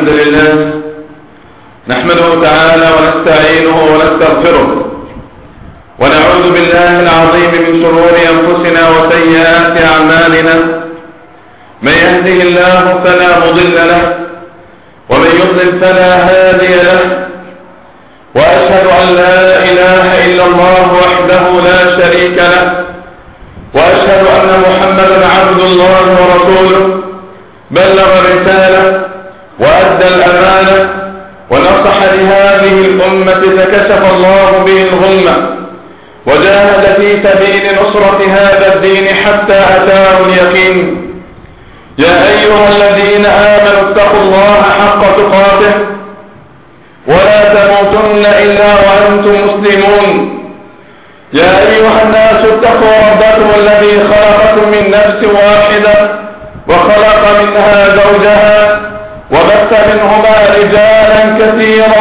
الحمد لله نحمده تعالى ونستعينه ونستغفره ونعوذ بالله العظيم من شرور أنفسنا وسيئات أعمالنا. من يهده الله فلا مضل له ومن يضلل فلا هادي له، وأشهد أن لا إله إلا الله وحده لا شريك له، وأشهد أن محمدا عبد الله ورسوله بلغ الرسالة وأدى الأمانة ونصح لهذه الأمة فكشف الله به الغمة وجاهد في سبيل نصرة هذا الدين حتى أتاه اليقين. يا أيها الذين آمنوا اتقوا الله حق تقاته ولا تموتن إلا وأنتم مسلمون. يا أيها الناس اتقوا ربكم الذي خلقكم من نفس واحدة وخلق منها زوجها وبث منهما رجالا كثيرا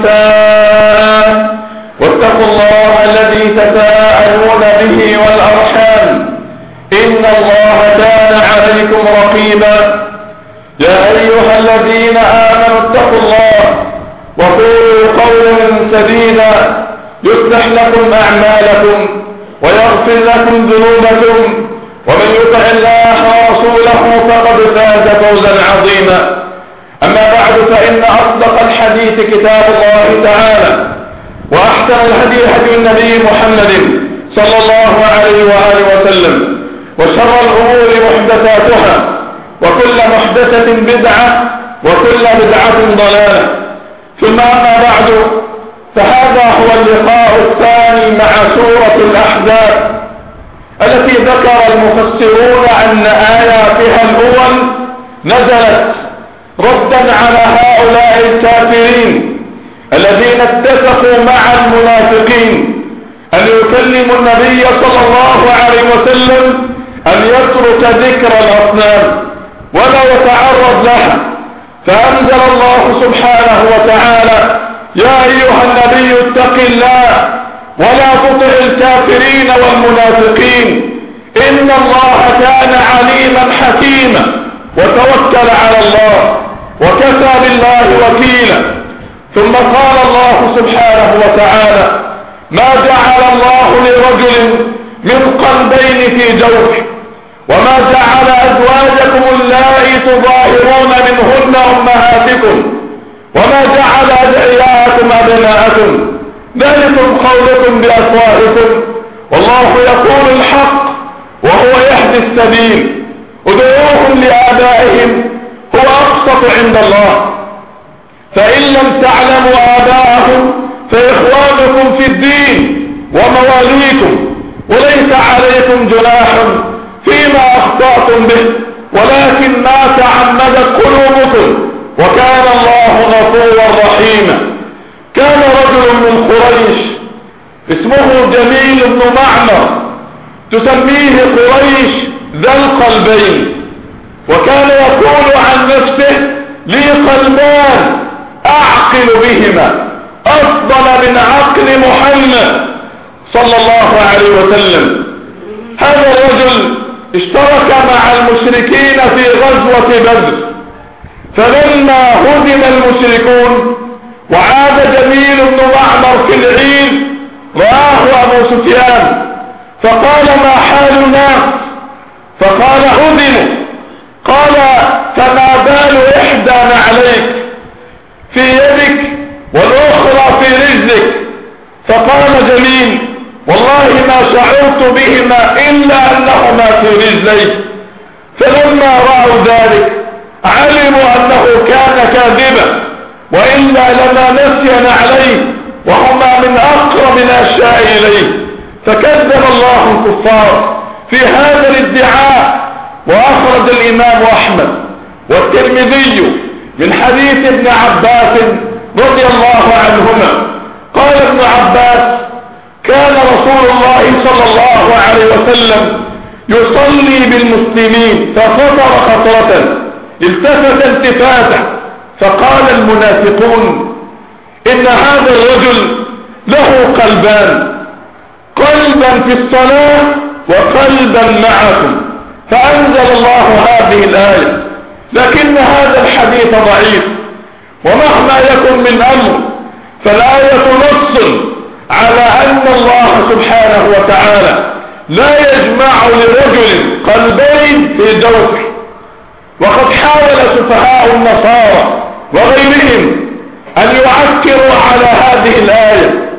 ونساء، واتقوا الله الذي تساءلون به والأرحام إن الله كان عليكم رقيبا. يا أيها الذين آمنوا اتقوا الله وقولوا قولا سديدا يصلح لكم أعمالكم ويغفر لكم ذنوبكم، ومن يطع الله ورسوله فقد فاز فوزا عظيما. أما بعد، فإن أصدق الحديث كتاب الله تعالى، وأحسن الهدي هدي النبي محمد صلى الله عليه وآله وسلم، وشر الأمور محدثاتها، وكل محدثة بدعة، وكل بدعة ضلالة. ثم أما بعد، فهذا هو اللقاء الثاني مع سورة الأحزاب التي ذكر المفسرون أن آياتها الأول نزلت ردا على هؤلاء الكافرين الذين اتفقوا مع المنافقين أن يكلموا النبي صلى الله عليه وسلم أن يترك ذكر الأصنام ولا يتعرض لها، فأنزل الله سبحانه وتعالى: يا أيها النبي اتق الله ولا تطع الكافرين والمنافقين إن الله كان عليما حكيما، وتوكل على الله وكفى بالله وكيلا. ثم قال الله سبحانه وتعالى: ما جعل الله لرجل من قلبين في جوفه، وما جعل أزواجكم اللائي تظاهرون منهن أمهاتكم، وما جعل أدعياءكم أبناءكم، ذلكم قولكم بأفواهكم والله يقول الحق وهو يهدي السبيل، ادعوهم لآبائهم هو أقسط عند الله، فإن لم تعلموا آباءهم فإخوانكم في الدين ومواليكم، وليس عليكم جناح فيما أخطأتم به ولكن ما تعمدت قلوبكم، وكان الله غفورا رحيما. كان رجل من قريش اسمه جميل بن معمر، تسميه قريش ذا القلبين، وكان يقول عن نفسه: لي قلبان أعقل بهما أفضل من عقل محمد صلى الله عليه وسلم. هذا الرجل اشترك مع المشركين في غزوة بدر، فلما هزم المشركون وعاد جميل بن معمر في العيد رآه أبو سفيان فقال: ما حال الناس؟ فقال: هزموا. قال: فما بال إحدى نعليك في يدك والأخرى في رجلك؟ فقال جميل: والله ما شعرت بهما إلا أنهما في رجلي. فلما رأوا ذلك علموا أنه كان كاذبا، وإلا لما نسيا عليه وهما من أقرب الأشياء إليه. فكذب الله الكفار في هذا الادعاء. وأخرج الإمام أحمد والترمذي من حديث ابن عباس رضي الله عنهما قال ابن عباس: كان رسول الله صلى الله عليه وسلم يصلي بالمسلمين فخطر خطرة، التفت التفاته، فقال المنافقون: إن هذا الرجل له قلبان، قلبا في الصلاة وقلبا معكم. فأنزل الله هذه الآية. لكن هذا الحديث ضعيف ومهما يكن من أمر، فالآية نص على أن الله سبحانه وتعالى لا يجمع لرجل قلبين في جوفه. وقد حاول سفهاء النصارى وغيرهم أن يعكروا على هذه الآية،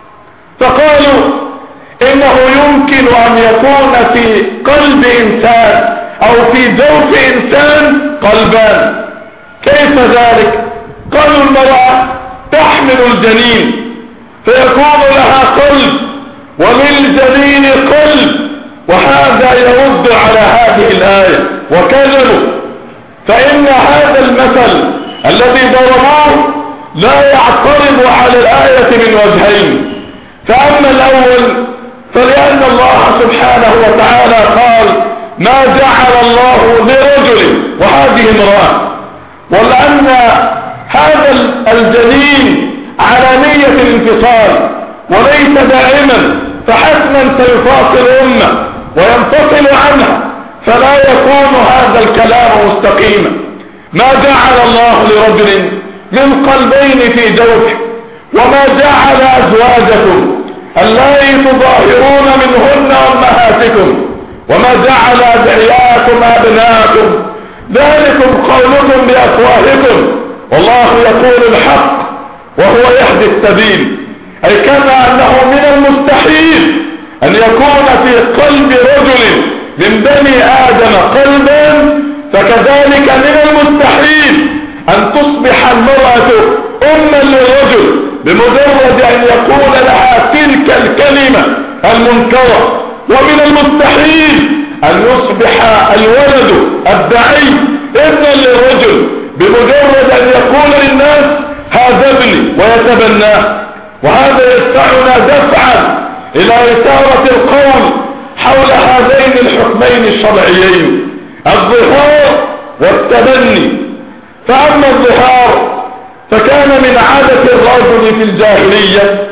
فقالوا إنه يمكن أن يكون في قلب إنسان أو في جوف إنسان قلبان. كيف ذلك؟ قالوا المرأة تحمل الجنين فيكون لها قلب وللجنين قلب، وهذا يرد على هذه الآية وكذبوا. فإن هذا المثل الذي ضربوه لا يعترض على الآية من وجهين. فأما الأول فلأن الله سبحانه وتعالى قال ما جعل الله لرجل وهذه امرأة، ولأن هذا الجنين على نية الانفصال وليس دائما، فحتما سيفاصل أمه وينفصل عنها، فلا يكون هذا الكلام مستقيما. ما جعل الله لرجل من قلبين في جوفه، وما جعل أزواجكم اللائي تظاهرون منهن أمهاتكم، وما جعل أدعياءكم أبناءكم، ذلكم قولكم بأفواهكم والله يقول الحق وهو يهدي السبيل. أي كما أنه من المستحيل أن يكون في قلب رجل من بني آدم قلبا، فكذلك من المستحيل أن تصبح المرأة أما للرجل بمجرد أن يقول لها تلك الكلمة المنكرة، ومن المستحيل أن يصبح الولد الدعي ابنا للرجل بمجرد أن يقول للناس هذا ابني ويتبناه. وهذا يدفعنا دفعا إلى إثارة القول حول هذين الحكمين الشرعيين، الظهار والتبني. فأما الظهار فكان من عادة الرجل في الجاهلية،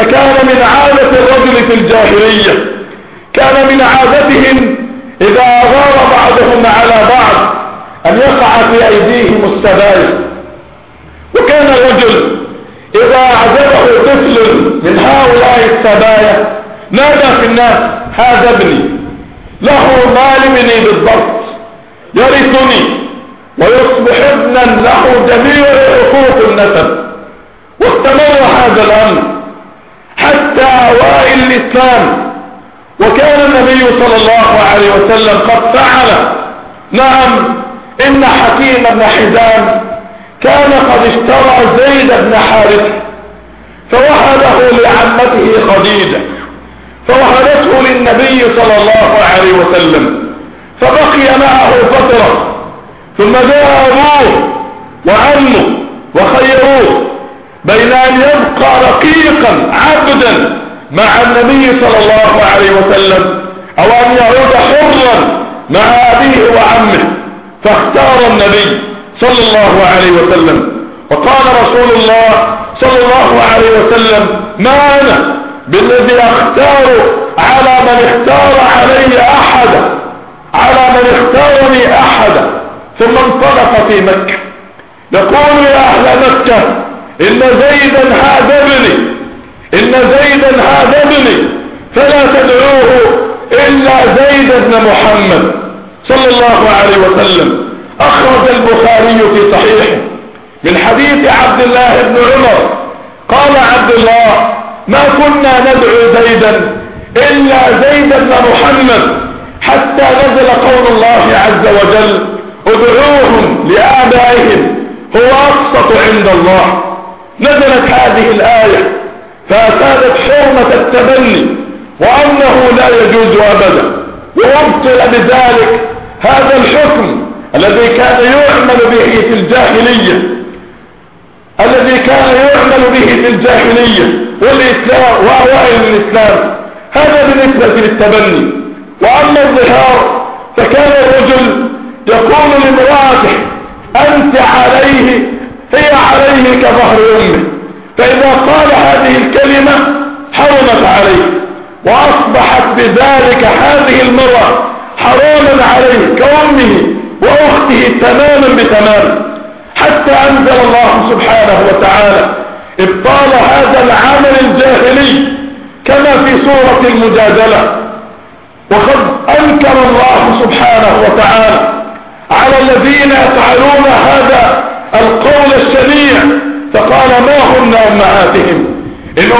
كان من عادتهم إذا أغار بعضهم على بعض أن يقع في أيديهم السبايا. وكان الرجل إذا أعجبه طفل من هؤلاء السبايا نادى في الناس هذا ابني، له مال ابني بالضبط، يرثني، ويصبح ابنا له جميع حقوق النسب. واستمر هذا الأمر حتى أوائل الإسلام، وكان النبي صلى الله عليه وسلم قد فعل. نعم، إن حكيم بن حزام كان قد اشترى زيد بن حارثة فوهبه لعمته خديجة، فوهبته للنبي صلى الله عليه وسلم، فبقي معه فترة، ثم جاء أبوه وعمه وخيروه بين أن يبقى رقيقا عبدا مع النبي صلى الله عليه وسلم أو أن يعود حرا مع أبيه وعمه، فاختار النبي صلى الله عليه وسلم. وقال رسول الله صلى الله عليه وسلم ما أنا بالذي أختار على من اختار علي أحدا، على من اختارني أحدا. ثم انطلق في مكة يقول يا أهل مكة إن زيدا هذا ابني، إن زيدا هذا ابني، فلا تدعوه إلا زيد بن محمد صلى الله عليه وسلم. أخرج البخاري في صحيحه من حديث عبد الله بن عمر قال عبد الله ما كنا ندعو زيدا إلا زيد بن محمد حتى نزل قول الله عز وجل ادعوهم لآبائهم هو أقسط عند الله. نزلت هذه الآية فأفادت حرمة التبني وأنه لا يجوز أبدا، وأبطل بذلك هذا الحكم الذي كان يعمل به في الجاهلية والإسلام وأوائل الإسلام. هذا بالنسبة للتبني. وأما الظهار فكان الرجل يقول لامرأته أنت عليه، هي عليه كظهر أمه، فإذا قال هذه الكلمة حرمت عليه، وأصبحت بذلك هذه المرأة حراما عليه كأمه وأخته تماما بتمام، حتى أنزل الله سبحانه وتعالى إبطال هذا العمل الجاهلي كما في سورة المجادلة. وقد أنكر الله سبحانه وتعالى على الذين يفعلون هذا القول الشنيع فقال ما هن أمهاتهم إن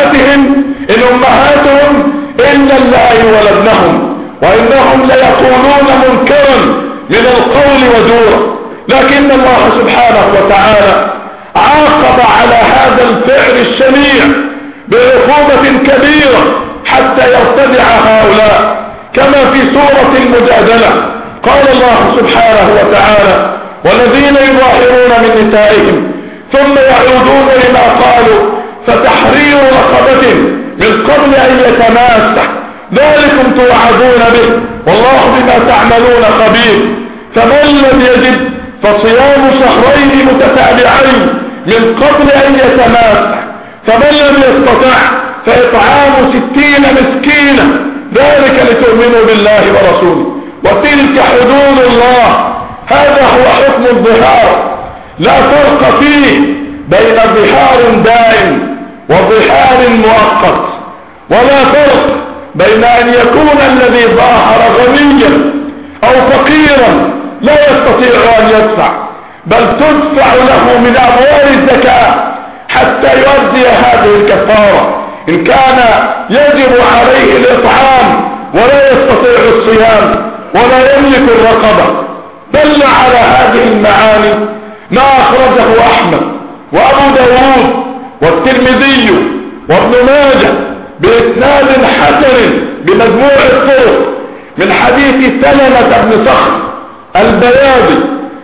أمهاتهم إلا اللائي ولدنهم وإنهم ليقولون منكرا من القول وزورا. لكن الله سبحانه وتعالى عاقب على هذا الفعل الشنيع بعقوبة كبيرة حتى يرتدع هؤلاء كما في سورة المجادلة. قال الله سبحانه وتعالى والذين يظاهرون من نسائهم ثم يعودون لما قالوا فتحرير رقبة من قبل أن يتماسح ذلكم توعدون به والله بما تعملون خبير. فمن لم يجد فصيام شهرين متتابعين من قبل أن يتماسح فمن لم يستطع فإطعام 60 مسكينا ذلك لتؤمنوا بالله ورسوله وتلك حدود الله. هذا هو حكم الظهار، لا فرق فيه بين ظهار دائم وظهار مؤقت، ولا فرق بين أن يكون الذي ظاهر غنيا أو فقيرا لا يستطيع أن يدفع بل تدفع له من أموال الزكاة حتى يؤدي هذه الكفارة إن كان يجب عليه الإطعام ولا يستطيع الصيام ولا يملك الرقبة. دل على هذه المعاني ما أخرجه أحمد وأبو داود والترمذي وابن ماجه بإسناد حسن بمجموع الطرق من حديث سلمة بن صخر البياضي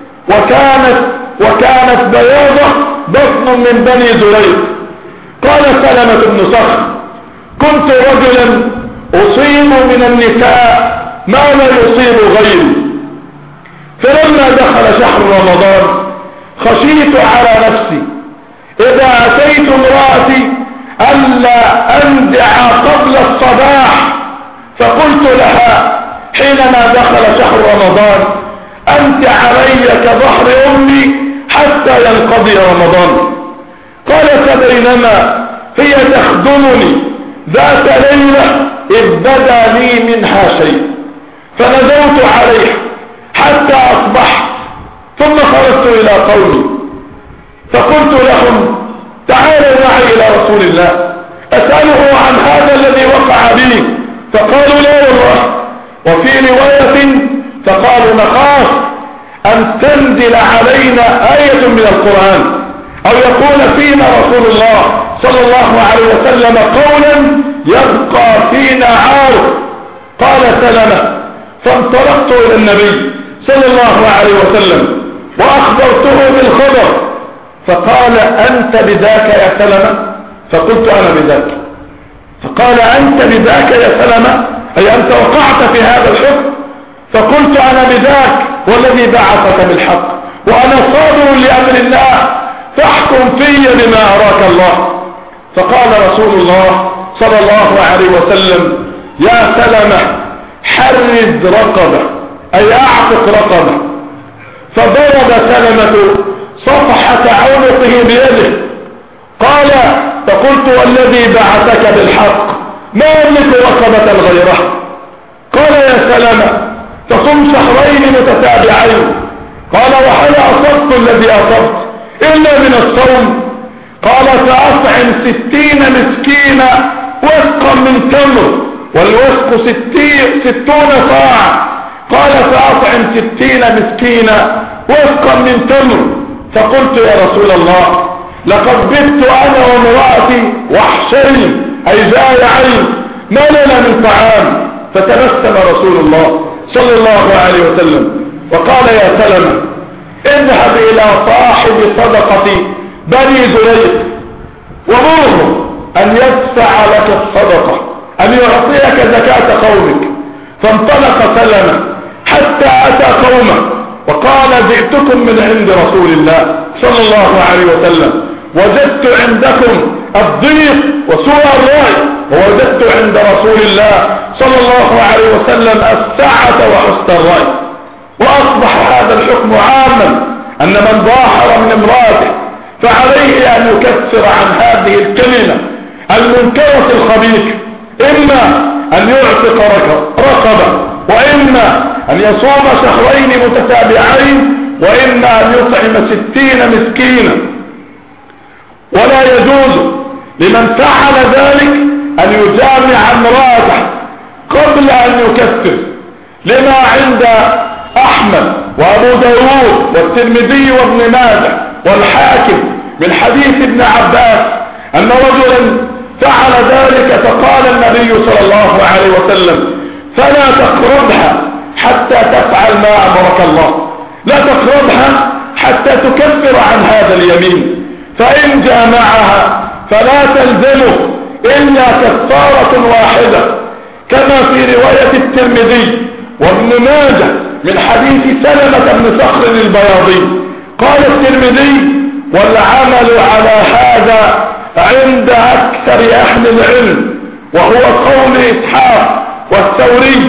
وكانت بياضة بطن من بني زريق. قال سلمة بن صخر كنت رجلا أصيب من النساء ما لا يصيب غيري، فلما دخل شهر رمضان خشيت على نفسي إذا أتيت امرأتي ألا أندع قبل الصباح، فقلت لها حينما دخل شهر رمضان أنت علي كظهر أمي حتى ينقضي رمضان. قالت بينما هي تخدمني ذات ليلة إذ بدا لي منها شيء فنزلت عليها حتى أصبحت ثم خرجت إلى قومي فقلت لهم تعالوا معي إلى رسول الله أسأله عن هذا الذي وقع بي، فقالوا لا والله. وفي رواية فقالوا نخاف أن تنزل علينا آية من القرآن أو يكون فينا رسول الله صلى الله عليه وسلم قولا يبقى فينا عار. قال سلمة فانطلقت إلى النبي صلى الله عليه وسلم وأخبرته بالخبر فقال أنت بذاك يا سلمة؟ فقلت أنا بذاك. فقال أنت بذاك يا سلمة أي أنت وقعت في هذا الحكم؟ فقلت أنا بذاك والذي بعثك بالحق وأنا صابر لأمر الله فاحكم في بما أراك الله. فقال رسول الله صلى الله عليه وسلم يا سلمة حرز رقبة أي أعتق رقبة. فضرب سلمة صفحة عنقه بيده. قال فقلت والذي بعثك بالحق ما أملك رقبة غيره. قال يا سلمة تصم شهرين متتابعين. قال وهل أصبت الذي أصبت إلا من الصوم؟ قال سأطعم 60 مسكينا وسقا من تمر والوسق 60 صاع. قال سأطعم 60 مسكينا وسقا من تمر. فقلت يا رسول الله لقد بت أنا وامرأتي وحشين أي جائعين ما لنا من طعام. فتبسم رسول الله صلى الله عليه وسلم وقال يا سلمة اذهب إلى صاحب صدقة بني زريق ومره أن يدفع لك الصدقة أن يعطيك زكاة قومك. فانطلق سلمة حتى أتى قومه وقال جئتكم من عند رسول الله صلى الله عليه وسلم وجدت عندكم الضيق وسوء الرأي ووجدت عند رسول الله صلى الله عليه وسلم السعة وحسن الرأي. وأصبح هذا الحكم عاما أن من ظاهر من امرأته فعليه أن يكفر عن هذه الكلمة المنكرة الخبيثة، إما أن يعتق رقبة، وإما أن يصوم شهرين متتابعين، وإما أن يطعم 60 مسكينا. ولا يجوز لمن فعل ذلك أن يجامع امرأته قبل أن يكفر، لما عند أحمد وأبو داود والترمذي وابن ماجه والحاكم من حديث ابن عباس أن رجلا فعل ذلك، فقال النبي صلى الله عليه وسلم: فلا تقربها حتى تفعل ما أمرك الله، لا تقربها حتى تكفر عن هذا اليمين، فإن جامعها فلا تلزمه إلا كفارة واحدة، كما في رواية الترمذي وابن ماجه من حديث سلمة بن صخر البياضي. قال الترمذي: والعمل على هذا عند أكثر أهل العلم، وهو قول إسحاق والثوري،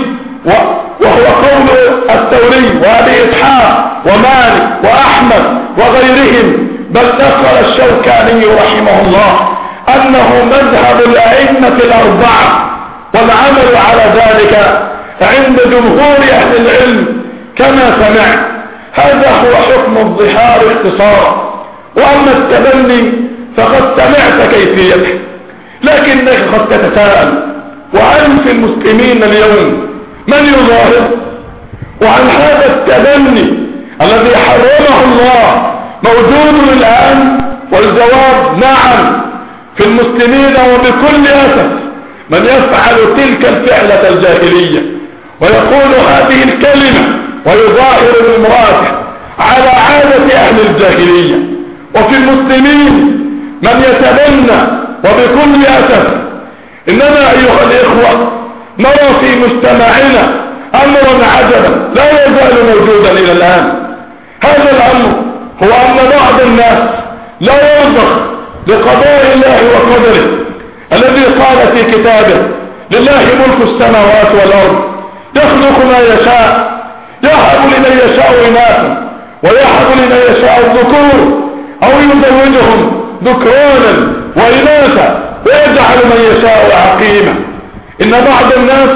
وهو قول الثوري وأبي إسحاق ومالك وأحمد وغيرهم، بل نقل الشوكاني رحمه الله أنه مذهب الأئمة الأربعة، والعمل على ذلك عند جمهور أهل العلم كما سمعت. هذا هو حكم الظهار اختصارا. وأما التبني فقد سمعت كيفيته، لكنك قد تتساءل: وهل في المسلمين اليوم من يظاهر؟ وعن هذا التبني الذي حرمه الله موجود الآن؟ والجواب: نعم، في المسلمين وبكل أسف من يفعل تلك الفعلة الجاهلية ويقول هذه الكلمة ويظاهر بامرأته على عادة أهل الجاهلية. وفي المسلمين من يتبنى وبكل أسف. إننا أيها الإخوة نرى في مجتمعنا أمرا عجبا لا يزال موجودا إلى الآن. هذا الأمر هو أن بعض الناس لا يرضى بقضاء الله وقدره الذي قال في كتابه: لله ملك السماوات والأرض يخلق ما يشاء، يهب لمن يشاء إناثا ويهب لمن يشاء الذكور أو يزوجهم ذكرانا وإناثا ويجعل من يشاء عقيما. إن بعض الناس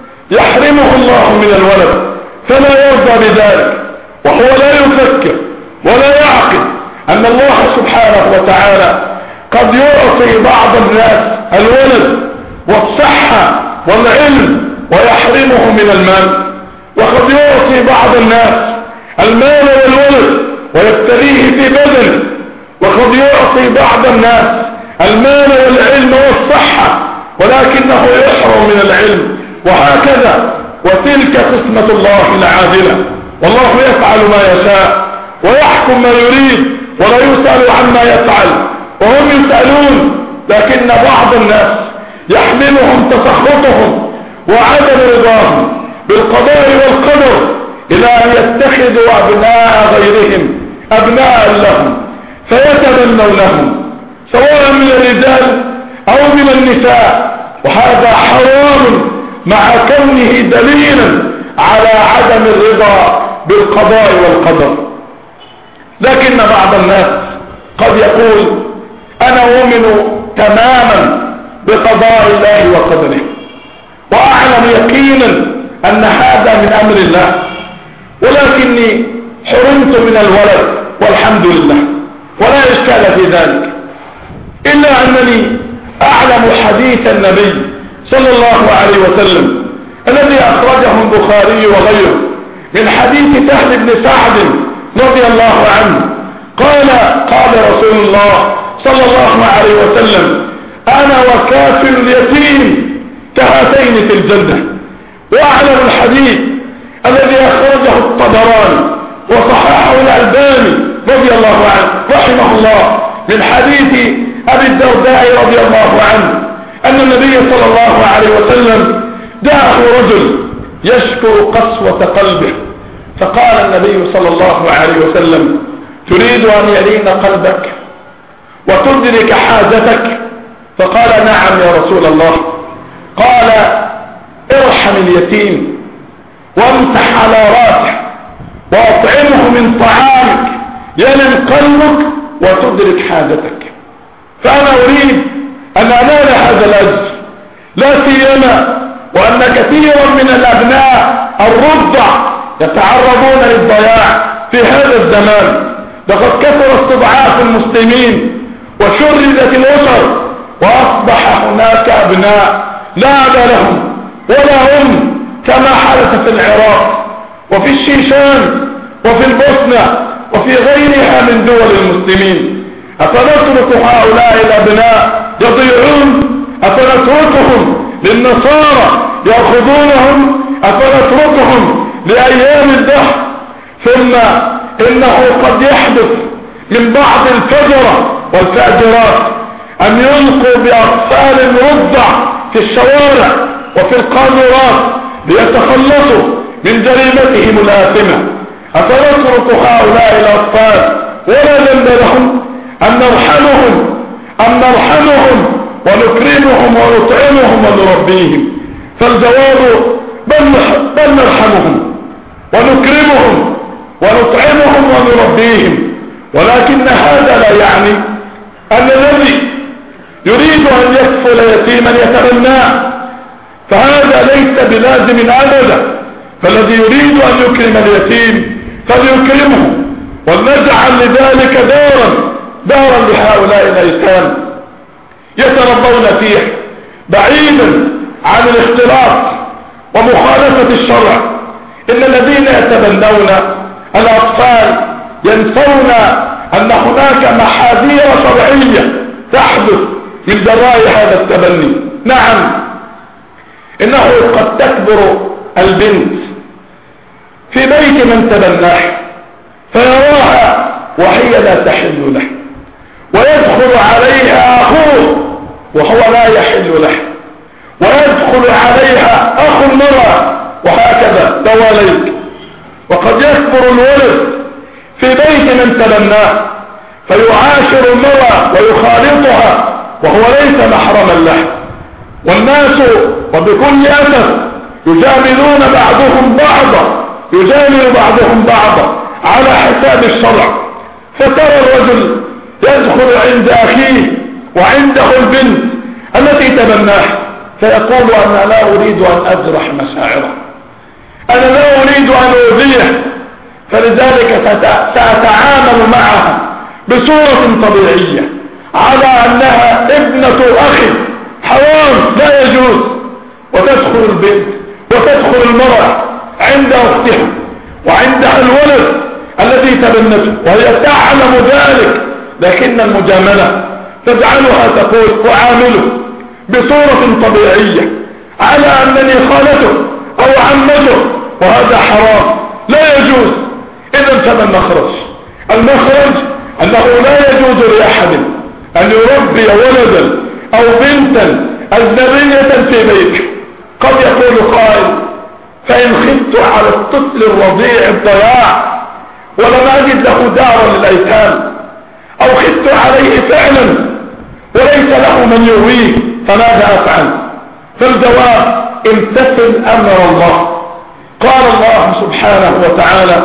يحرمه الله من الولد فلا يرضى بذلك، وهو لا يفكر ولا يعقل أن الله سبحانه وتعالى قد يعطي بعض الناس الولد والصحة والعلم ويحرمه من المال، وقد يعطي بعض الناس المال والولد ويبتليه في بدنه، وقد يعطي بعض الناس المال والعلم والصحة ولكنه يحرم من العلم، وهكذا. وتلك قسمة الله العادلة، والله يفعل ما يشاء ويحكم ما يريد ولا يسأل عما يفعل وهم يسألون. لكن بعض الناس يحملهم تسخطهم وعدم رضاهم بالقضاء والقدر إلى أن يتخذوا أبناء غيرهم أبناء لهم فيتبنونهم سواء من الرجال أو من النساء، وهذا حرام مع كونه دليلا على عدم الرضا بالقضاء والقدر. لكن بعض الناس قد يقول: أنا أؤمن تماما بقضاء الله وقدره وأعلم يقينا أن هذا من أمر الله، ولكني حرمت من الولد والحمد لله ولا إشكال في ذلك، إلا أنني أعلم حديث النبي صلى الله عليه وسلم الذي أخرجه البخاري وغيره من حديث سهل بن سعد رضي الله عنه قال رسول الله صلى الله عليه وسلم: أنا وكافل اليتيم كهاتين في الجنة. وأعلم الحديث الذي أخرجه الطبراني وصححه الألباني رضي الله عنه رحمه الله من حديث أبي الدرداء رضي الله عنه أن النبي صلى الله عليه وسلم جاءه رجل يشكو قسوة قلبه، فقال النبي صلى الله عليه وسلم: تريد أن يلين قلبك وتدرك حاجتك؟ فقال: نعم يا رسول الله. قال: ارحم اليتيم وامسح على راسه واطعمه من طعامك يلم قلبك وتدرك حاجتك. فأنا أريد أن أنال هذا الأجر، لا سيما وأن كثيرا من الأبناء الرضع يتعرضون للضياع في هذا الزمان. لقد كثر استضعاف المسلمين وشردت الأسر، وأصبح هناك أبناء لا أب لهم ولا أم، كما حدث في العراق وفي الشيشان وفي البوسنة وفي غيرها من دول المسلمين. أفنترك هؤلاء الأبناء يضيعون؟ أفنتركهم للنصارى يأخذونهم؟ أفنتركهم لأيام الدهر؟ ثم إنه قد يحدث من بعض الفجرة والفاجرات أن يلقوا بأطفال رضع في الشوارع وفي القاذورات ليتخلصوا من جريمتهم الآثمة. أفنترك هؤلاء الأطفال ولا ذنب لهم؟ أن نرحمهم ونكرمهم ونطعمهم ونربيهم؟ فالجواب بل نرحمهم ونكرمهم ونطعمهم ونربيهم. ولكن هذا لا يعني أن الذي يريد أن يكفل يتيما يتبناه، فهذا ليس بلازم أبدا. فالذي يريد أن يكرم اليتيم فليكرمه، ولنجعل لذلك دارا لهؤلاء الأيتام يتربون فيه بعيدا عن الاختلاط ومخالفة الشرع. إن الذين يتبنون الأطفال ينسون أن هناك محاذير شرعية تحدث من جراء هذا التبني. نعم، إنه قد تكبر البنت في بيت من تبناه فيراها وهي لا تحل له، ويدخل عليها أخوه وهو لا يحل له، ويدخل عليها أخو المرأة، وهكذا دواليك. وقد يكبر الولد في بيت من تبناه فيعاشر المرأة ويخالطها وهو ليس محرما له. والناس وبكل أسف يجامل بعضهم بعضا على حساب الشرع. فترى الرجل يدخل عند أخيه وعنده البنت التي تبناها فيقول أنا لا أريد أن أجرح مشاعره، أنا لا أريد أن أؤذيه، فلذلك سأتعامل معها بصورة طبيعية على أنها ابنة أخي. حرام، لا يجوز. وتدخل البنت وتدخل المرأة عند أختها وعندها الولد الذي تبنته وهي تعلم ذلك، لكن المجاملة تجعلها تقول أعامله بصورة طبيعية على أنني خالته أو عمته، وهذا حرام لا يجوز. إذن فما المخرج؟ المخرج أنه لا يجوز لأحد أن يربي ولدا أو بنتا أجنبية في بيته. قد يقول قائل فإن خفت على الطفل الرضيع الضياع ولم أجد له دارا للأيتام، أو خفت عليه فعلا وليس له من يرويه، فماذا أفعل؟ فالجواب امتثل أمر الله. قال الله سبحانه وتعالى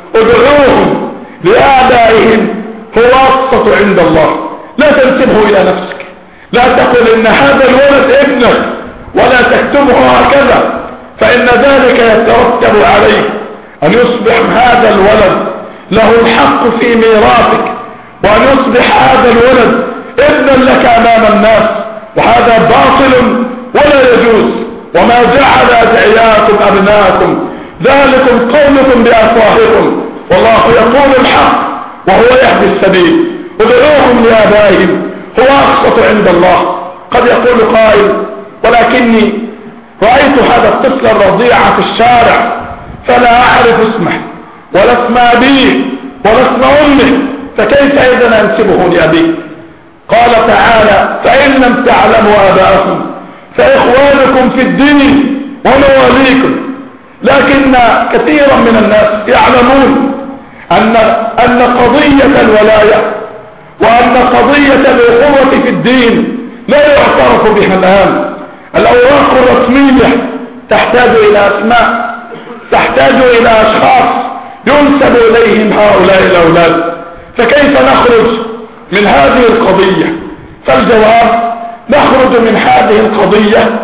ادعوهم لآبائهم هو أقسط عند الله. لا تنسبه إلى نفسك، لا تقل إن هذا الولد ابنك ولا تكتبه هكذا، فإن ذلك يترتب عليه أن يصبح هذا الولد له الحق في ميراثك، وأن يصبح هذا الولد ابنا لك أمام الناس، وهذا باطل ولا يجوز. وما جعل أدعياكم أبناءكم ذلكم قولكم بأفواهكم والله يقول الحق وهو يهدي السبيل. ادعوهم لآبائهم هو أقسط عند الله. قد يقول قائل ولكني رأيت هذا الطفل الرضيع في الشارع فلا أعرف اسمه ولا اسم أبيه ولا اسم أمه، فكيف إذن أنسبه لأبيه؟ قال تعالى فإن لم تعلموا آباءكم فإخوانكم في الدين ومواليكم. لكن كثيرا من الناس يعلمون أن قضية الولاية وأن قضية الأخوة في الدين لا يعترف بها الآن. الأوراق الرسمية تحتاج إلى أسماء، تحتاج إلى أشخاص ينسب إليهم هؤلاء الأولاد. فكيف نخرج من هذه القضية؟ فالجواب: نخرج من هذه القضية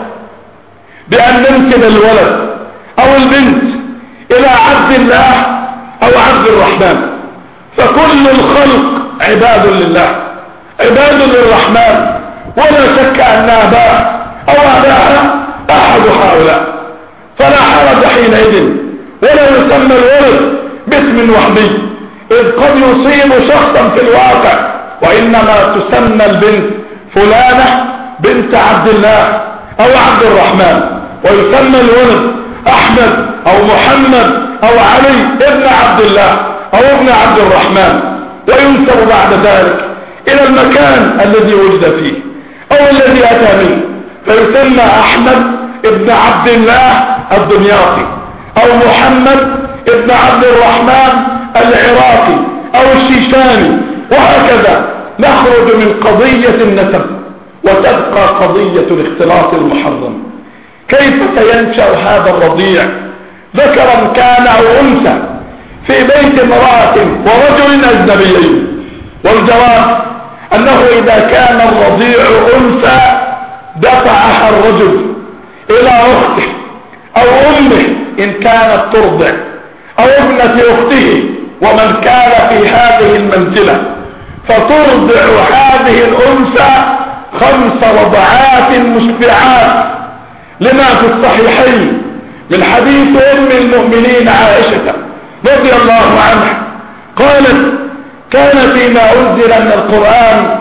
بأن ننسب الولد أو البنت إلى عبد الله أو عبد الرحمن، فكل الخلق عباد لله، عباد للرحمن، ولا شك أن آباء أو آباء أحد هؤلاء، فلا حرج حينئذ ولا يسمى الولد باسم وهمي، إذ قد يصيب شخصا في الواقع، وإنما تسمى البنت فلانة بنت عبد الله أو عبد الرحمن، ويسمى الولد أحمد أو محمد أو علي ابن عبد الله أو ابن عبد الرحمن، وينسب بعد ذلك إلى المكان الذي وجد فيه أو الذي أتى منه، فيسمى أحمد ابن عبد الله الدمياطي أو محمد ابن عبد الرحمن العراقي أو الشيشاني، وهكذا نخرج من قضية النسب وتبقى قضية الاختلاط المحرم. كيف سينشأ هذا الرضيع ذكرا كان أو أنثى في بيت امرأة ورجل أجنبيين؟ والجواب أنه إذا كان الرضيع أنثى دفعها الرجل إلى أخته أو أمه إن كانت ترضع أو ابنة أخته ومن كان في هذه المنزلة، فترضع هذه الأنثى 5 رضعات مشبعات، لما في الصحيحين من حديث أم المؤمنين عائشة رضي الله عنها قالت: كان فيما أنزل من القرآن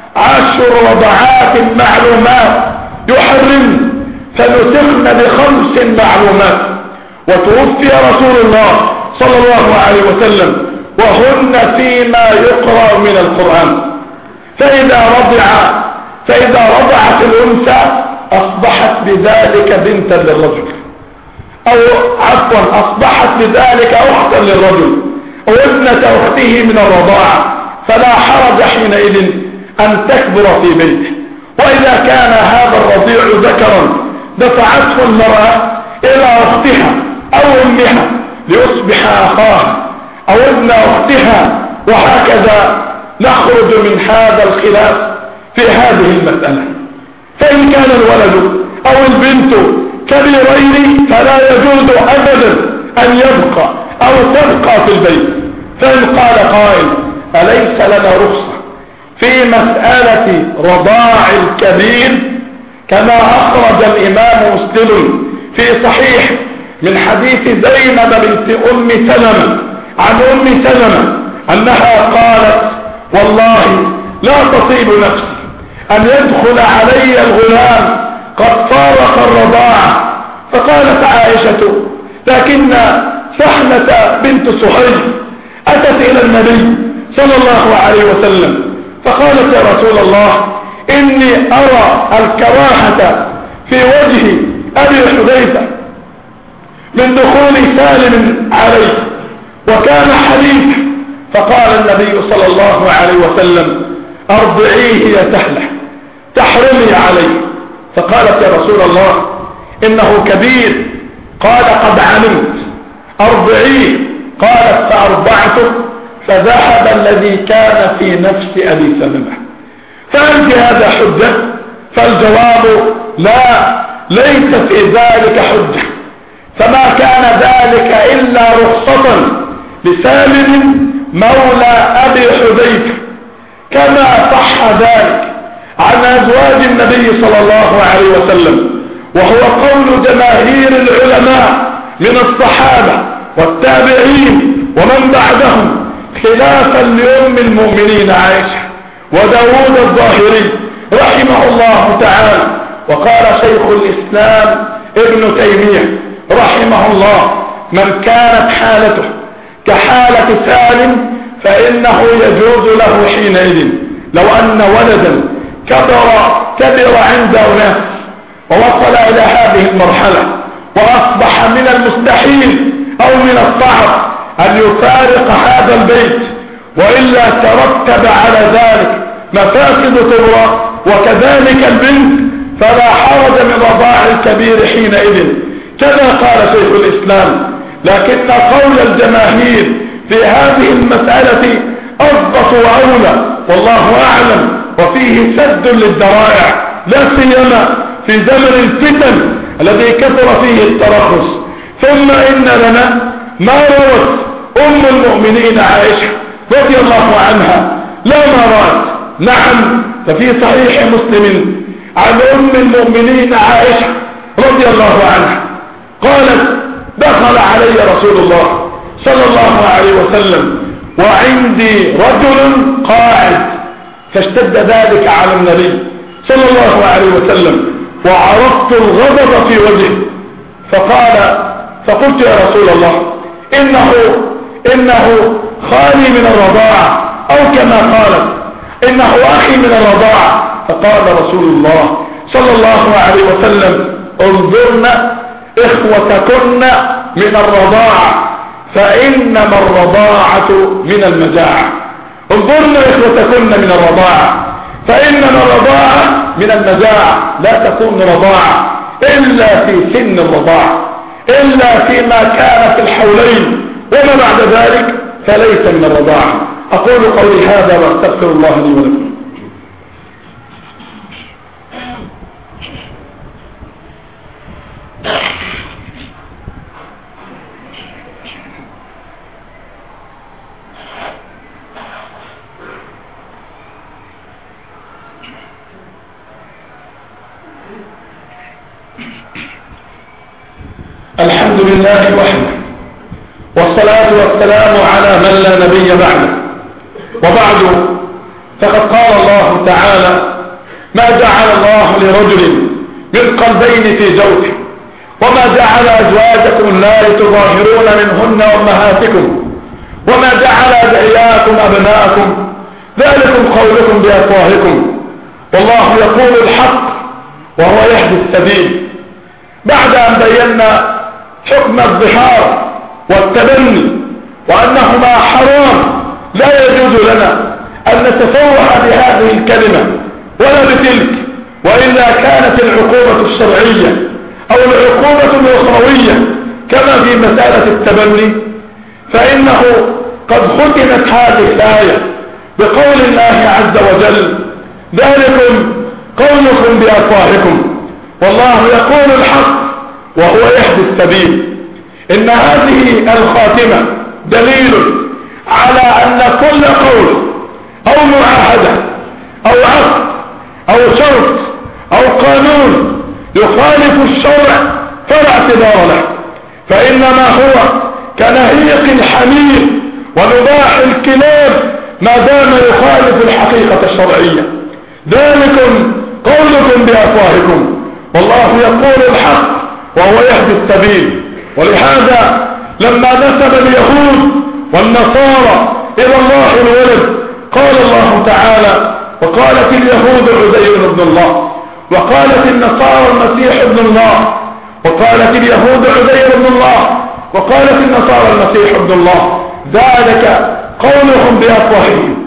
10 رضعات معلومات يحرم، فنسخن ب5 معلومات، وتوفي رسول الله صلى الله عليه وسلم وهن فيما يقرأ من القرآن. فإذا رضعت الأنثى أصبحت بذلك بنتا للرجل، أو عفوا أصبحت بذلك أختا للرجل أو ابنة أخته من الرضاعة، فلا حرج حينئذ أن تكبر في بيته. وإذا كان هذا الرضيع ذكرا دفعته المرأة إلى أختها أو أمها ليصبح أخاها أو ابن أختها، وهكذا نخرج من هذا الخلاف في هذه المسألة. فإن كان الولد أو البنت كبيرين فلا يجوز أبدا أن يبقى أو تبقى في البيت. فإن قال قائل: أليس لنا رخصة في مسألة رضاع الكبير؟ كما أخرج الإمام مسلم في صحيح من حديث زينب بنت أم سلمة عن أم سلمة أنها قالت: والله لا تطيب نفسي أن يدخل علي الغلام قد فارق الرضاعة. فقالت عائشة: لكن سحنة بنت سهيل أتت إلى النبي صلى الله عليه وسلم فقالت: يا رسول الله، إني أرى الكراهة في وجه أبي حذيفة من دخول سالم عليه وكان حليف. فقال النبي صلى الله عليه وسلم: أرضعيه يا سهلة تحرمي عليه. فقالت: يا رسول الله، إنه كبير. قال: قد علمت، أرضعيه. قالت: فأرضعته، فذهب الذي كان في نفس أبي سلمة. فأنت هذا حجة؟ فالجواب: لا، ليس في ذلك حجة، فما كان ذلك إلا رخصة لسالم مولى أبي حذيفة، كما صح ذلك عن أزواج النبي صلى الله عليه وسلم، وهو قول جماهير العلماء من الصحابة والتابعين ومن بعدهم، خلافا لأم المؤمنين عائشة وداود الظاهري رحمه الله تعالى. وقال شيخ الإسلام ابن تيمية رحمه الله: من كانت حالته كحالة سالم فإنه يجوز له حينئذ لو أن ولدا كبر عند أناس ووصل إلى هذه المرحلة وأصبح من المستحيل أو من الصعب أن يفارق هذا البيت، وإلا ترتب على ذلك مفاسد كبرى، وكذلك البنت، فلا حرج من رضاع الكبير حينئذ، كذا قال شيخ الإسلام. لكن قول الجماهير في هذه المسألة أضبط وأولى والله أعلم، وفيه سد للذرائع لا سيما في زمن الفتن الذي كثر فيه الترخص. ثم إن لنا ما روت أم المؤمنين عائشة رضي الله عنها لا مرات، نعم، ففي صحيح مسلم عن أم المؤمنين عائشة رضي الله عنها قالت: دخل علي رسول الله صلى الله عليه وسلم وعندي رجل قاعد، فاشتد ذلك على النبي صلى الله عليه وسلم وعرفت الغضب في وجهه، فقلت: يا رسول الله، إنه خالي من الرضاعة، أو كما قالت إنه أخي من الرضاعة. فقال رسول الله صلى الله عليه وسلم: انظرن إخوتكن من الرضاعة، فإنما الرضاعة من المجاعة. انظرن إخوتكن من الرضاعة، فإنما الرضاعة من المجاعة. لا تكون رضاعة إلا في سن الرضاعة، إلا فيما كان في الحولين، وما بعد ذلك فليس من الرضاعة. أقول قولي هذا واستغفر الله لي ولكم. الحمد لله وحده، والصلاة والسلام على من لا نبي بعده، وبعد، فقد قال الله تعالى: ما جعل الله لرجل من قلبين في جوفه، وما جعل أزواجكم اللاتي تظاهرون منهن أمهاتكم، وما جعل أدعياكم أبناءكم، ذلكم قولكم بأفواهكم، والله يقول الحق وهو يهدي السبيل. بعد أن بينا حكم الظهار والتبني وأنهما حرام، لا يجوز لنا أن نتفوه بهذه الكلمة ولا بتلك، وإلا كانت العقوبة الشرعية أو العقوبة الأخروية كما في مسألة التبني، فإنه قد ختمت هذه الآية بقول الله عز وجل: ذلكم قولكم بأفواهكم والله يقول الحق وهو يهدي السبيل. إن هذه الخاتمة دليل على أن كل قول أو معاهدة أو عقد أو شرط أو قانون يخالف الشرع فلا اعتبار له، فإنما هو كنهيق الحمير ونباح الكلاب ما دام يخالف الحقيقة الشرعية. ذلكم قولكم بأفواهكم والله يقول الحق وهو يهدي السبيل. ولهذا لما نسب اليهود والنصارى إلى الله الولد قال الله تعالى: وقالت اليهود عزير ابن الله، وقالت النصارى المسيح ابن الله، وقالت اليهود عزير ابن الله، وقالت النصارى المسيح ابن الله. ذلك قولهم بأفواههم،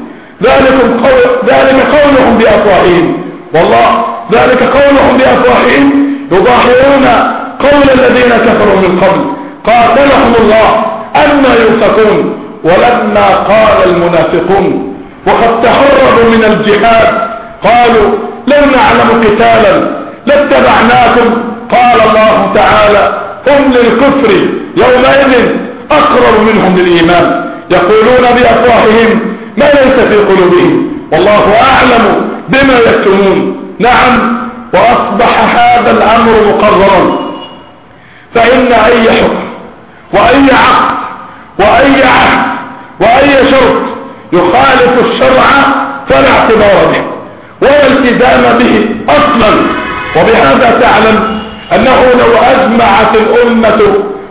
ذلك قولهم بأفواههم، والله ذلك قولهم بأفواههم يظاهرون قول الذين كفروا من قبل قاتلهم الله أنى يؤفكون. ولما قال المنافقون وقد تهربوا من الجهاد قالوا: لو نعلم قتالا لاتبعناكم، قال الله تعالى: هم للكفر يومئذ أقرب منهم للإيمان، يقولون بأفواههم ما ليس في قلوبهم والله أعلم بما يكتمون. نعم، وأصبح هذا الأمر مقررا، فإن أي حكم وأي عقد وأي عهد وأي شرط يخالف الشرع فلا اعتبار به ولا التزام به أصلا. وبهذا تعلم أنه لو أجمعت الأمة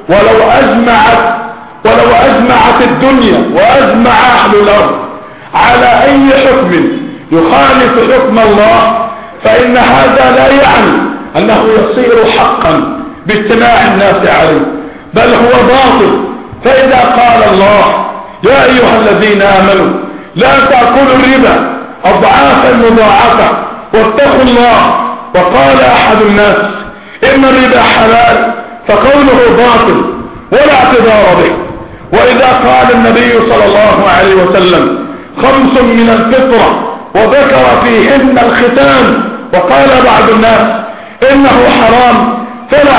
ولو أجمعت الدنيا وأجمع أهل الأرض على أي حكم يخالف حكم الله، فإن هذا لا يعني أنه يصير حقا باجتماع الناس عليه، بل هو باطل. فإذا قال الله: يا أيها الذين آمنوا لا تأكلوا الربا أضعافا مضاعفة واتقوا الله، وقال أحد الناس: إن الربا حلال، فقوله باطل ولا اعتبار به. وإذا قال النبي صلى الله عليه وسلم: 5 من الفطرة وذكر فيهن الختان، وقال بعض الناس إنه حرام فلا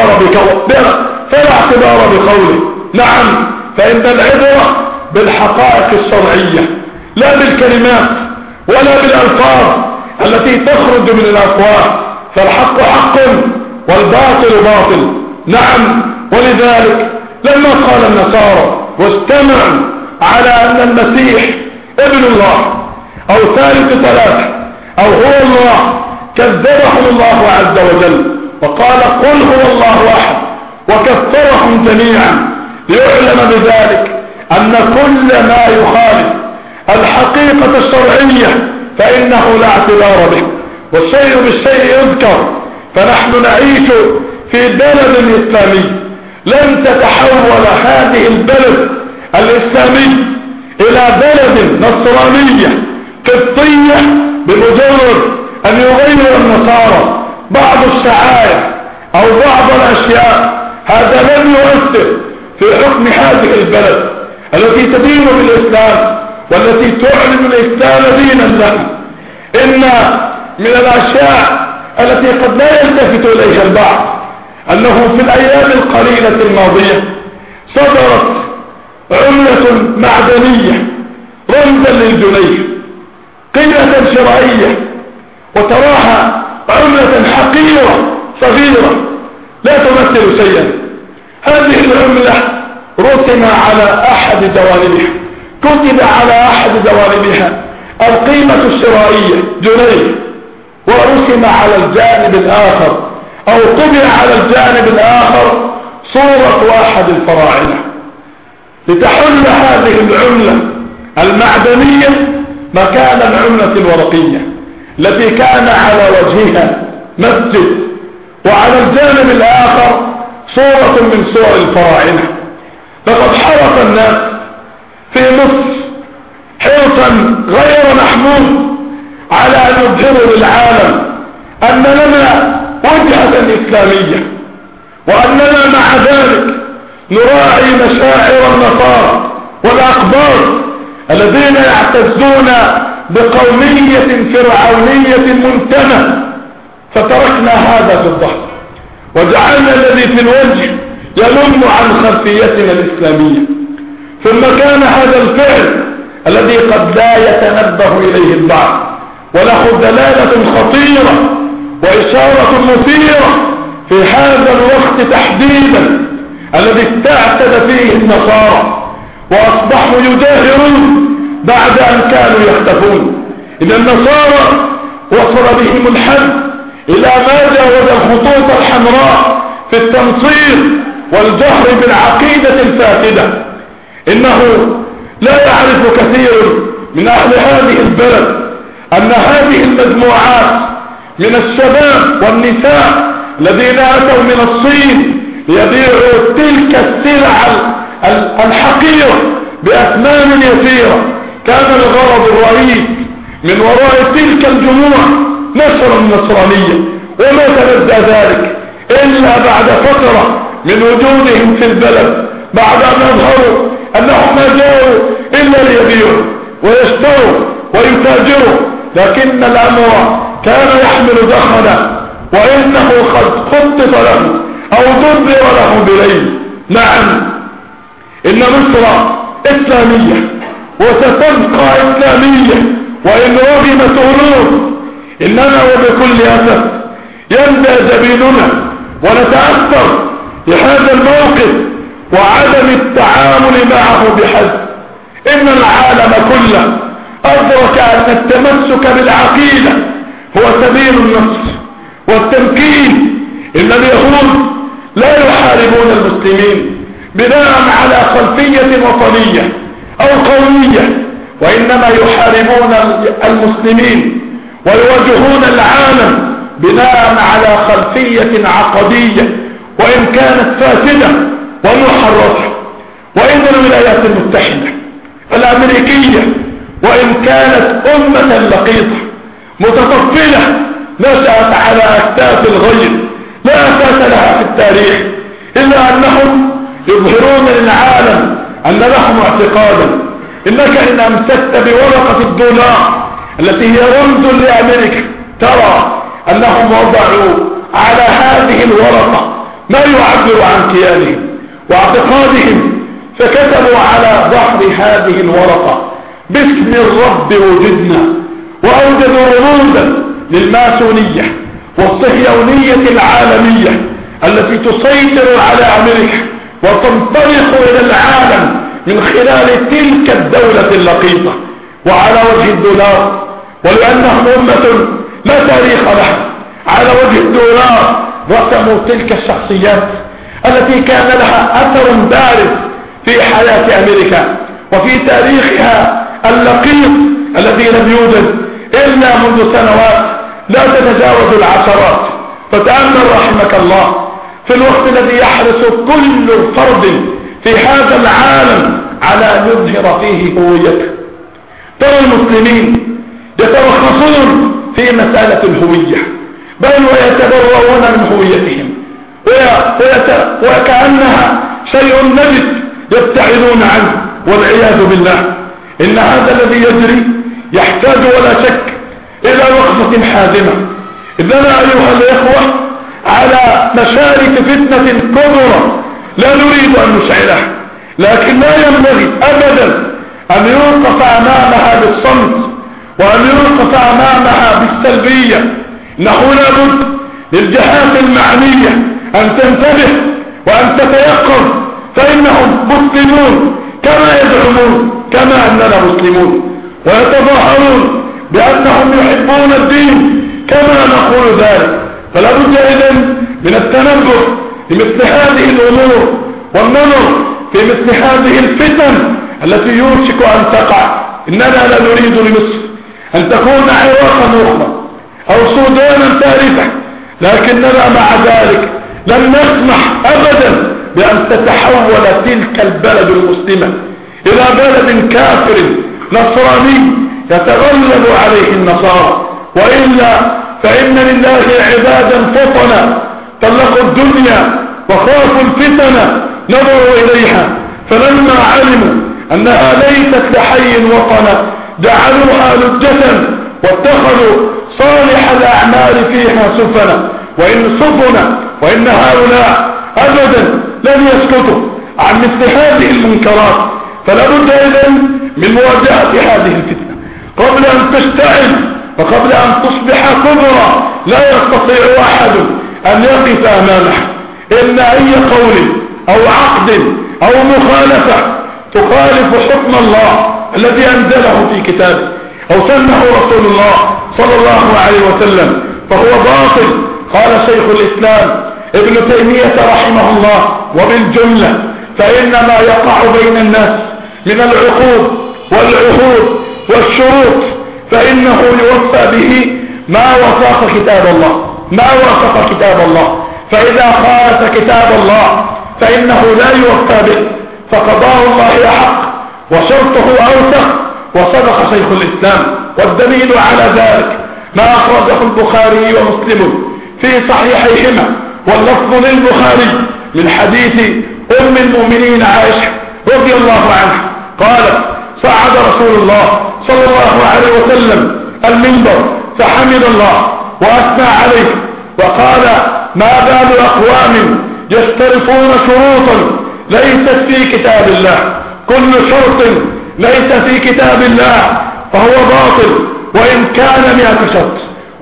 اعتبار بقوله. نعم، فإن العبرة بالحقائق الشرعية لا بالكلمات ولا بالألفاظ التي تخرج من الأفواه، فالحق حق والباطل باطل. نعم، ولذلك لما قال النصارى واجتمعوا على أن المسيح ابن الله أو ثالث ثلاثة أو هو الله، كذبهم الله عز وجل وقال قل هو الله أحد، وكفرهم جميعا، ليعلم بذلك أن كل ما يخالف الحقيقة الشرعية فإنه لا اعتبار به، والشيء بالشيء يذكر. فنحن نعيش في بلد إسلامي، لن تتحول هذه البلد الإسلامي إلى بلد نصرانية قبطية بمجرد أن يغير النصارى بعض الشعائر أو بعض الأشياء. هذا لن يؤثر في حكم هذه البلد التي تدين بالإسلام والتي تعلن الإسلام دينا لها. إن من الأشياء التي قد لا يلتفت إليها البعض أنه في الأيام القليلة الماضية صدرت عملة معدنية رمزا للجنيه، قيمة شرعية، وتراها عملة حقيرة صغيرة لا تمثل شيئا. هذه العملة رسم على أحد جوانبها، كتب على أحد جوانبها القيمة الشرائية جنيه، ورسم على الجانب الآخر أو طبع على الجانب الآخر صورة أحد الفراعنة، لتحل هذه العملة المعدنية مكان العملة الورقية التي كان على وجهها مسجد، وعلى الجانب الآخر صورة من صور الفراعنة. لقد حرص الناس في مصر حرصا غير محمود على أن يظهروا للعالم أن لنا وجهة إسلامية، وأننا مع ذلك نراعي مشاعر النصارى والأقباط الذين يعتزون بقومية فرعونية منتنة. فتركنا هذا في الظهر وجعلنا الذي في الوجه ينم عن خلفيتنا الإسلامية. ثم كان هذا الفعل الذي قد لا يتنبه إليه البعض وله دلالة خطيرة وإشارة مثيرة في هذا الوقت تحديدا الذي استعتد فيه النصارى وأصبحوا يجاهرون بعد أن كانوا يختفون. إن النصارى وصل بهم الحد إلى ما جاوز الخطوط الحمراء في التنصير والجهر بالعقيدة الفاسدة. إنه لا يعرف كثير من أهل هذه البلد أن هذه المجموعات من الشباب والنساء الذين أتوا من الصين ليبيعوا تلك السلع الحقيرة بأثمان يسيرة، كان الغرض الرئيس من وراء تلك الجموع نشر النصرانية، وما تنزى ذلك إلا بعد فترة من وجودهم في البلد، بعد أن أظهروا أنهم ما جاءوا إلا ليبيعوا ويشتروا ويتاجروا، لكن الأمر كان يحمل دخلا، وإنه قد خطط له أو دبر له بليل. نعم، إن مصر إسلامية وستبقى إسلامية وإن رغمت أنوف، إننا وبكل أسف يندى جبيننا ونتأثر بهذا الموقف وعدم التعامل معه بحزم. إن العالم كله أدرك أن التمسك بالعقيدة هو سبيل النصر والتمكين. إن اليهود لا يحاربون المسلمين بناء على خلفية وطنية أو قومية، وإنما يحاربون المسلمين ويواجهون العالم بناء على خلفية عقدية وإن كانت فاسدة ومحرفة. وإن الولايات المتحدة الأمريكية وإن كانت أمة لقيطة متطفلة نشأت على أكتاف الغير لا أساس لها في التاريخ، إلا أنهم يظهرون للعالم أن لهم اعتقادا إنك إن أمسكت بورقة الدولار التي هي رمز لأمريكا ترى أنهم وضعوا على هذه الورقة ما يعبر عن كيانهم واعتقادهم، فكتبوا على ظهر هذه الورقة باسم الرب وجدنا، وأوجدوا رموزا للماسونية والصهيونية العالمية التي تسيطر على أمريكا وتنطلق إلى العالم من خلال تلك الدولة اللقيطة وعلى وجه الدولار. ولأنهم أمة لا تاريخ لها، على وجه الدولار رسموا تلك الشخصيات التي كان لها أثر بارز في حياة أمريكا وفي تاريخها اللقيط الذي لم يوجد إلا منذ سنوات لا تتجاوز العشرات. فتأمل رحمك الله في الوقت الذي يحرص كل فرد في هذا العالم على أن يظهر فيه هويته. ترى المسلمين يترخصون في مسألة الهوية، بل ويتبرؤون من هويتهم وكأنها شيء نجس يبتعدون عنه والعياذ بالله. إن هذا الذي يجري يحتاج ولا شك إلى وقفة حازمة. إذنا أيها الإخوة على مشارك فتنة كبرى لا نريد أن نشعلها، لكن لا ينبغي أبدا أن يوقف أمامها بالصمت وأن يوقف أمامها بالسلبية. إنه لابد للجهات المعنية أن تنتبه وأن تتيقظ، فإنهم مسلمون كما يزعمون، كما أننا مسلمون، ويتظاهرون بأنهم يحبون الدين كما نقول ذلك. فلا بد إذن من التنبه لمثل هذه الأمور والنظر في مثل هذه الفتن التي يوشك أن تقع. إننا لا نريد لمصر أن تكون عراقا أخرى أو سودانا ثالثة، لكننا مع ذلك لن نسمح أبدا بأن تتحول تلك البلد المسلمة إلى بلد كافر نصراني يتغلب عليه النصارى، وإلا فإن لله عبادا فطنا طلقوا الدنيا وخافوا الفتن نظروا إليها، فلما علموا أنها ليست لحي وطنا جعلوها لجة واتخذوا صالح الأعمال فيها سفنا. وإن هؤلاء أبدا لن يسكتوا عن مثل هذه المنكرات. فلا بد إذن من مواجهة هذه الفتنة قبل أن تشتعل وقبل أن تصبح كبرى لا يستطيع أحد أن يقف أمامها. إن أي قول أو عقد أو مخالفة تخالف حكم الله الذي أنزله في كتابه أو سنه رسول الله صلى الله عليه وسلم فهو باطل. قال شيخ الإسلام ابن تيمية رحمه الله: وبالجملة فإن ما يقع بين الناس من العقود والعهود والشروط فإنه يوفى به ما وافق كتاب الله، فإذا خالف كتاب الله فإنه لا يوفى به، فقضاء الله حق وشرطه أوثق. وصدق شيخ الإسلام. والدليل على ذلك ما أخرجه البخاري ومسلم في صحيحيهما واللفظ للبخاري من حديث أم المؤمنين عائشة رضي الله عنها قالت: صعد رسول الله صلى الله عليه وسلم المنبر فحمد الله وأثنى عليه وقال: ما بال أقوام يشترطون شروطا ليست في كتاب الله، كل شرط ليس في كتاب الله فهو باطل وإن كان 100 شرط،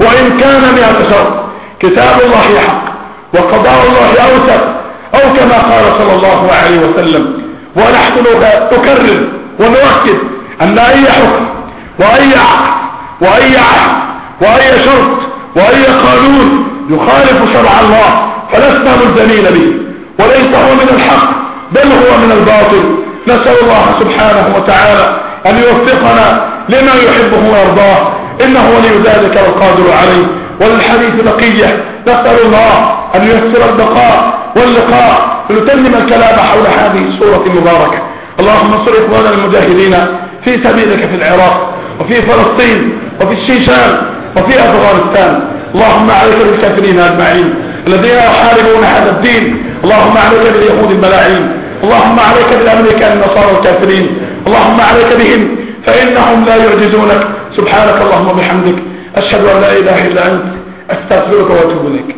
كتاب الله حق وقضاء الله أوثق، أو كما قال صلى الله عليه وسلم. ونحن نكرر ونؤكد أن أي حكم وأي عقد وأي عهد وأي شرط وأي قانون يخالف شرع الله فلسنا ملزمين به، وليس هو من الحق بل هو من الباطل. نسأل الله سبحانه وتعالى أن يوفقنا لما يحبه ويرضاه، إنه ولي ذلك والقادر عليه. وللحديث بقية، نسأل الله أن ييسر البقاء واللقاء لنتمم الكلام حول هذه السورة المباركة. اللهم انصر إخواننا المجاهدين في سبيلك في العراق وفي فلسطين وفي الشيشان وفي أفغانستان. اللهم عليك بالكافرين أجمعين الذين يحاربون هذا الدين. اللهم عليك باليهود الملاعين، اللهم عليك بالأمريكان النصارى الكافرين، اللهم عليك بهم فإنهم لا يعجزونك. سبحانك اللهم وبحمدك، أشهد أن لا إله إلا أنت، أستغفرك وأتوب إليك.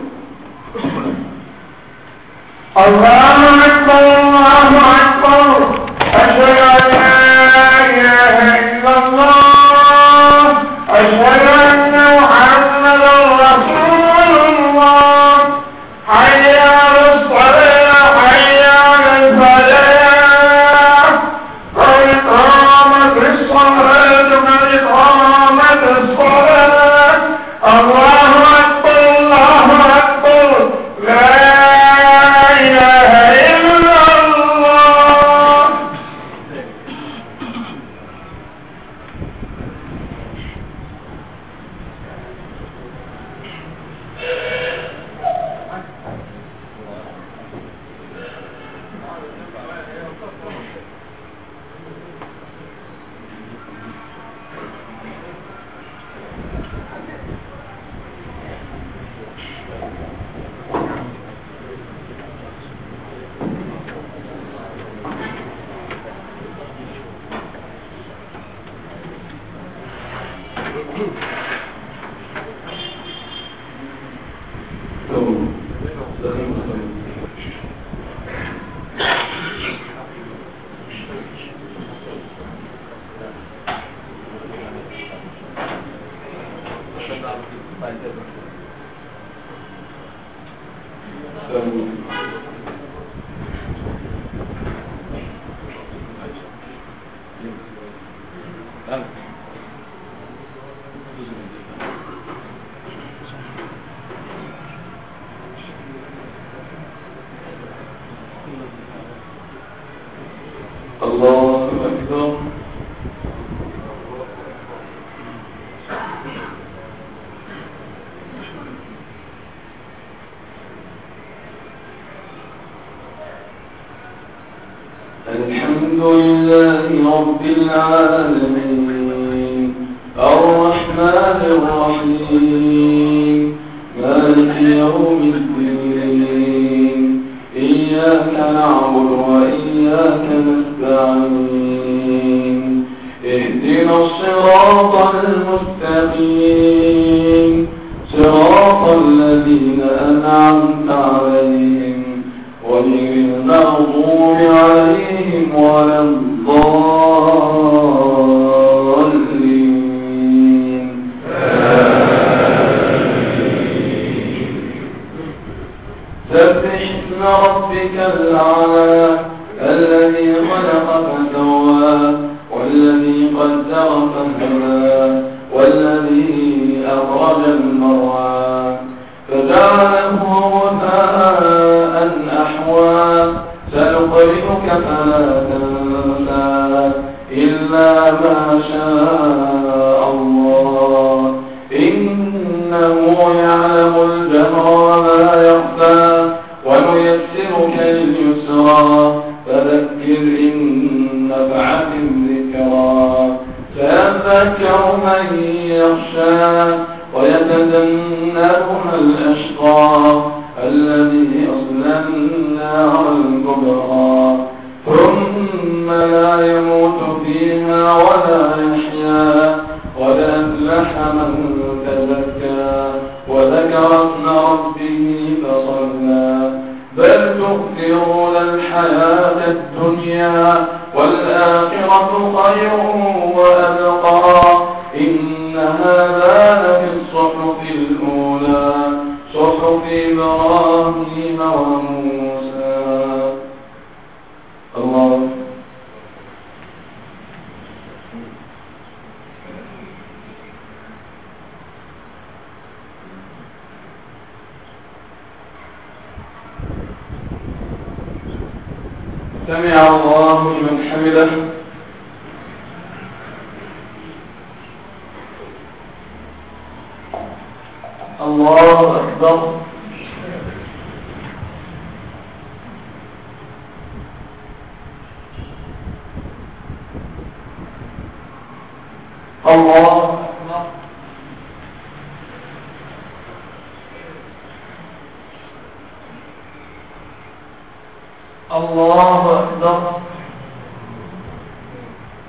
الله أكبر الله أكبر، أشهد أن لا إله إلا الله، أشهد أن محمدا رسول الله. حي على الصلاة، حي على الفلاح، قد قامت الصلاة، قد قامت الصلاة. الله أكبر الله أكبر، لا إله إلا الله. الله أكبر. الحمد لله رب العالمين، الرحمن الرحيم، مالك يوم الدين، إياك نعبد وإياك نستعين، اهدنا الصراط المستقيم، صراط الذين أنعمت عليهم غير المغضوب عليهم ولا الضالين. سبح اسم ربك الأعلى، الذي خلق فسوى، والذي قدر فهدى، والذي أخرج المرعى فجعله غثاء أحوى. سنقرئك فلا تنسى إلا ما شاء الله، إنه يعلم الجهر وما يخفى. ونيسرك لليسرى، فذكر إن نفعت الذكرى. سيذكر من يخشى، ويتجنبها الأشقى، الذي يصلى النار الكبرى، ثم لا يموت فيها ولا يحيا. قد أفلح من تزكى، وذكر اسم ربه فصلى. بل تؤثرون الحياة الدنيا، والآخرة خير وأبقى. إن هذا لفي الصحف الأولى، صحف إبراهيم وموسى. الله. سمع الله لمن حمده. الله أكبر. الله أكبر. الله أكبر.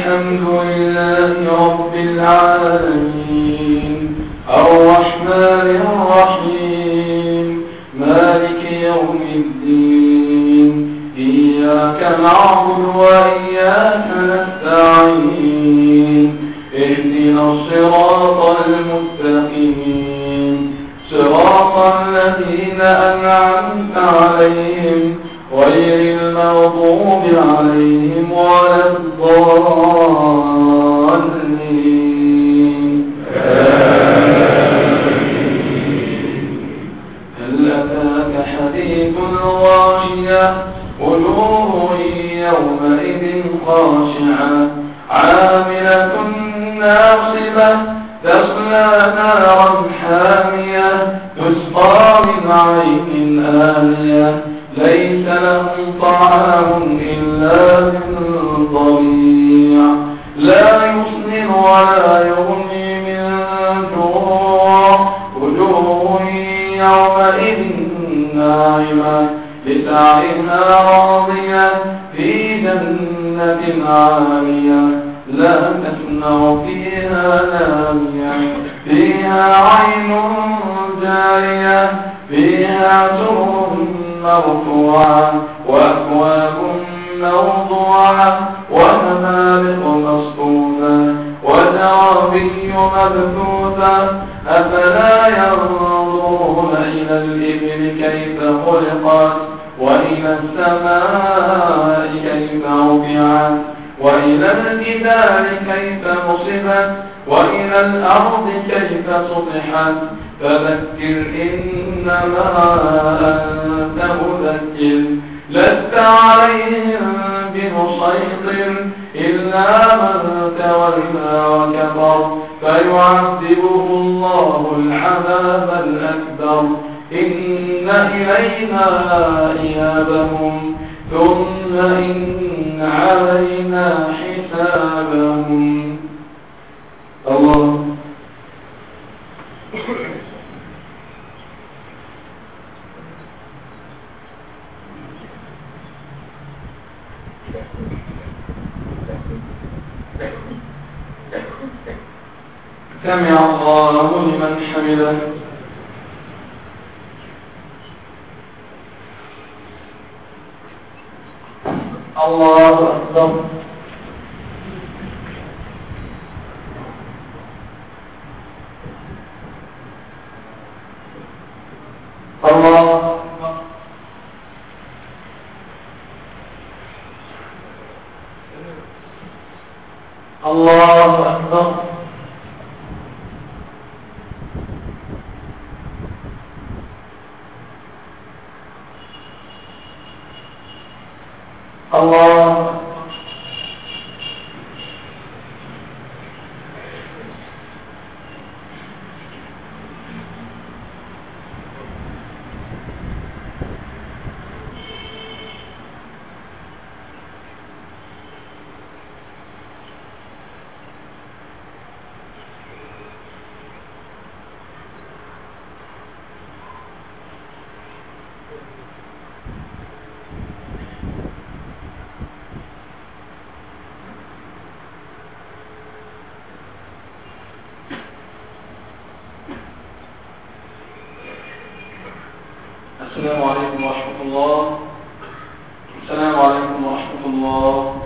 الحمد لله رب العالمين الرحمن الرحيم مالك يوم الدين إياك نعبد وإياك نستعين اهدنا الصراط المستقيم صراط الذين أنعمت عليهم غير المغضوب عليهم ولا الضالين هل أتاك حديث الغاشية وجوه يومئذ خاشعة عاملة ناصبة تصلى نارا حامية تسقى من عين آنية ليس لهم طعام إلا من ضريع لا يسمن ولا يغني من جوع وجوه يومئذ ناعمة لسعيها راضية في جنة عالية لا تسمع فيها لاغية فيها عين جارية فيها سرر مرفوعة وأكواب موضوعة ونمارق مصفوفة وزرابي مبثوثة أفلا ينظرون إلى الإبل كيف خلقت وإلى السماء كيف رفعت وإلى الجبال كيف نصبت وإلى الأرض كيف سطحت فذكر إنما أنت مذكر لست عليهم بمسيطر إلا من تولى وكفر فيعذبه الله العذاب الأكبر إن إلينا إيابهم ثم إن علينا حسابهم الله سمع الله لمن حمده الله أكبر الله أكبر الله أكبر الله السلام عليكم ورحمة الله. السلام عليكم ورحمة الله.